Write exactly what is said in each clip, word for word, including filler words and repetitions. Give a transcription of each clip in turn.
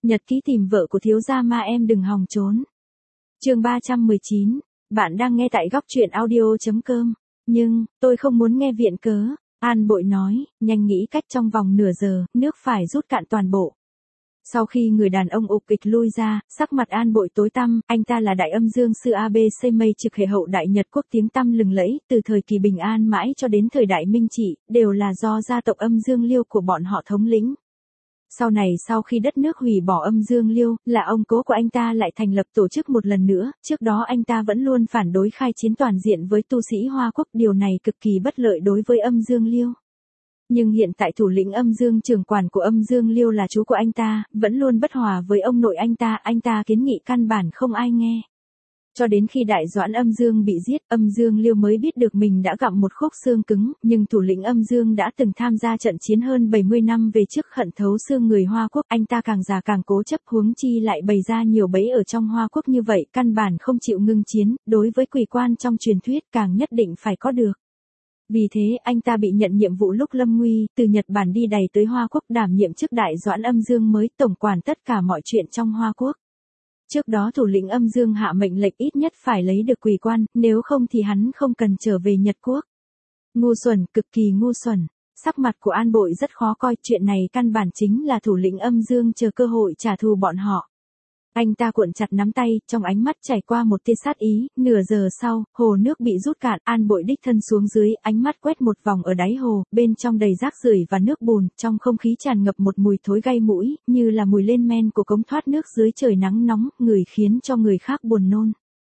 Nhật ký tìm vợ của thiếu gia ma em đừng hòng trốn. Chương ba trăm mười chín, bạn đang nghe tại góc truyện audio chấm com. Nhưng, tôi không muốn nghe viện cớ, An Bội nói, nhanh nghĩ cách trong vòng nửa giờ, nước phải rút cạn toàn bộ. Sau khi người đàn ông ục kịch lui ra, sắc mặt An Bội tối tăm, anh ta là đại âm dương sư a bê xê mây trực hệ hậu đại Nhật quốc tiếng tăm lừng lẫy, từ thời kỳ bình an mãi cho đến thời đại Minh Trị, đều là do gia tộc âm dương Liêu của bọn họ thống lĩnh. Sau này sau khi đất nước hủy bỏ âm dương Liêu, là ông cố của anh ta lại thành lập tổ chức một lần nữa, trước đó anh ta vẫn luôn phản đối khai chiến toàn diện với tu sĩ Hoa Quốc, điều này cực kỳ bất lợi đối với âm dương Liêu. Nhưng hiện tại thủ lĩnh âm dương trưởng quản của âm dương Liêu là chú của anh ta, vẫn luôn bất hòa với ông nội anh ta, anh ta kiến nghị căn bản không ai nghe. Cho đến khi đại doãn âm dương bị giết, âm dương Liêu mới biết được mình đã gặm một khúc xương cứng, nhưng thủ lĩnh âm dương đã từng tham gia trận chiến hơn bảy mươi năm về trước hận thấu xương người Hoa Quốc, anh ta càng già càng cố chấp, huống chi lại bày ra nhiều bẫy ở trong Hoa Quốc như vậy, căn bản không chịu ngưng chiến, đối với quỷ quan trong truyền thuyết càng nhất định phải có được. Vì thế anh ta bị nhận nhiệm vụ lúc lâm nguy, từ Nhật Bản đi đầy tới Hoa Quốc đảm nhiệm chức đại doãn âm dương mới tổng quản tất cả mọi chuyện trong Hoa Quốc. Trước đó thủ lĩnh âm dương hạ mệnh lệnh ít nhất phải lấy được quỷ quan, nếu không thì hắn không cần trở về Nhật Quốc. Ngu xuẩn, cực kỳ ngu xuẩn. Sắc mặt của An Bội rất khó coi, chuyện này căn bản chính là thủ lĩnh âm dương chờ cơ hội trả thù bọn họ. Anh ta cuộn chặt nắm tay, trong ánh mắt chảy qua một tia sát ý, nửa giờ sau, hồ nước bị rút cạn, An Bội đích thân xuống dưới, ánh mắt quét một vòng ở đáy hồ, bên trong đầy rác rưởi và nước bùn, trong không khí tràn ngập một mùi thối gây mũi, như là mùi lên men của cống thoát nước dưới trời nắng nóng, người khiến cho người khác buồn nôn.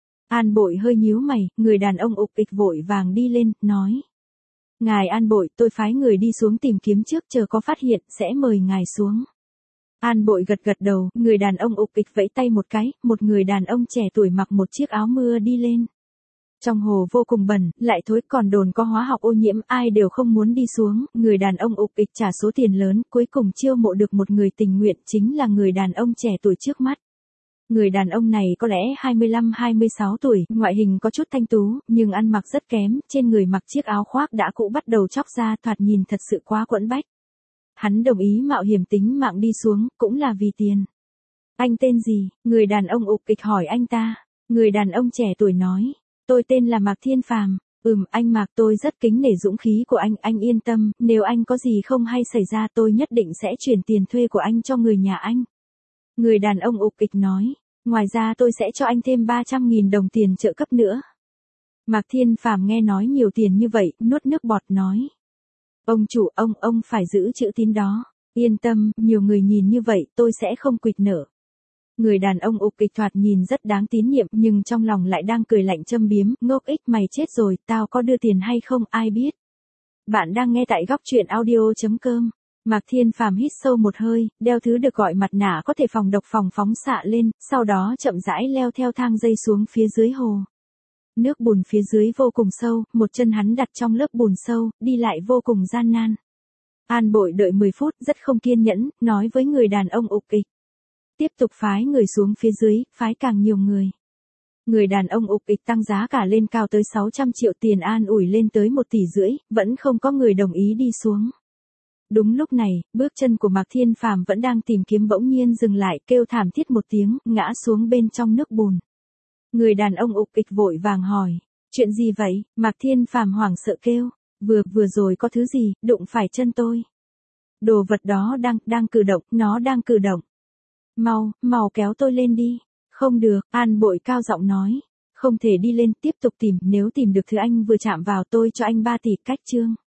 An Bội hơi nhíu mày, người đàn ông ục ịch vội vàng đi lên, nói. Ngài An Bội, tôi phái người đi xuống tìm kiếm trước, chờ có phát hiện, sẽ mời ngài xuống. An Bội gật gật đầu, người đàn ông ục ịch vẫy tay một cái, một người đàn ông trẻ tuổi mặc một chiếc áo mưa đi lên. Trong hồ vô cùng bẩn, lại thối, còn đồn có hóa học ô nhiễm, ai đều không muốn đi xuống, người đàn ông ục ịch trả số tiền lớn, cuối cùng chiêu mộ được một người tình nguyện, chính là người đàn ông trẻ tuổi trước mắt. Người đàn ông này có lẽ hai mươi lăm hai mươi sáu tuổi, ngoại hình có chút thanh tú, nhưng ăn mặc rất kém, trên người mặc chiếc áo khoác đã cũ bắt đầu chóc ra, thoạt nhìn thật sự quá quẫn bách. Hắn đồng ý mạo hiểm tính mạng đi xuống, cũng là vì tiền. Anh tên gì? Người đàn ông ục kịch hỏi anh ta. Người đàn ông trẻ tuổi nói. Tôi tên là Mạc Thiên Phàm. Ừm, anh Mạc, tôi rất kính nể dũng khí của anh, anh yên tâm, nếu anh có gì không hay xảy ra tôi nhất định sẽ chuyển tiền thuê của anh cho người nhà anh. Người đàn ông ục kịch nói. Ngoài ra tôi sẽ cho anh thêm ba trăm nghìn đồng tiền trợ cấp nữa. Mạc Thiên Phàm nghe nói nhiều tiền như vậy, nuốt nước bọt nói. Ông chủ, ông, ông phải giữ chữ tín đó. Yên tâm, nhiều người nhìn như vậy, tôi sẽ không quỵt nợ. Người đàn ông ục kịch thoạt nhìn rất đáng tín nhiệm, nhưng trong lòng lại đang cười lạnh châm biếm, ngốc ích mày chết rồi, tao có đưa tiền hay không, ai biết. Bạn đang nghe tại góc truyện audio chấm com. Mạc Thiên Phàm hít sâu một hơi, đeo thứ được gọi mặt nạ có thể phòng độc phòng phóng xạ lên, sau đó chậm rãi leo theo thang dây xuống phía dưới hồ. Nước bùn phía dưới vô cùng sâu, một chân hắn đặt trong lớp bùn sâu, đi lại vô cùng gian nan. An Bội đợi mười phút, rất không kiên nhẫn, nói với người đàn ông ục ịch. Tiếp tục phái người xuống phía dưới, phái càng nhiều người. Người đàn ông ục ịch tăng giá cả lên cao tới sáu trăm triệu, tiền an ủi lên tới một tỷ rưỡi, vẫn không có người đồng ý đi xuống. Đúng lúc này, bước chân của Mạc Thiên Phàm vẫn đang tìm kiếm bỗng nhiên dừng lại, kêu thảm thiết một tiếng, ngã xuống bên trong nước bùn. Người đàn ông ục ịch vội vàng hỏi, chuyện gì vậy? Mạc Thiên Phàm hoảng sợ kêu, vừa, vừa rồi có thứ gì, đụng phải chân tôi. Đồ vật đó đang, đang cử động, nó đang cử động. Mau, mau kéo tôi lên đi. Không được, An Bội cao giọng nói. Không thể đi lên, tiếp tục tìm, nếu tìm được thứ anh vừa chạm vào tôi cho anh ba tỷ, cách chương.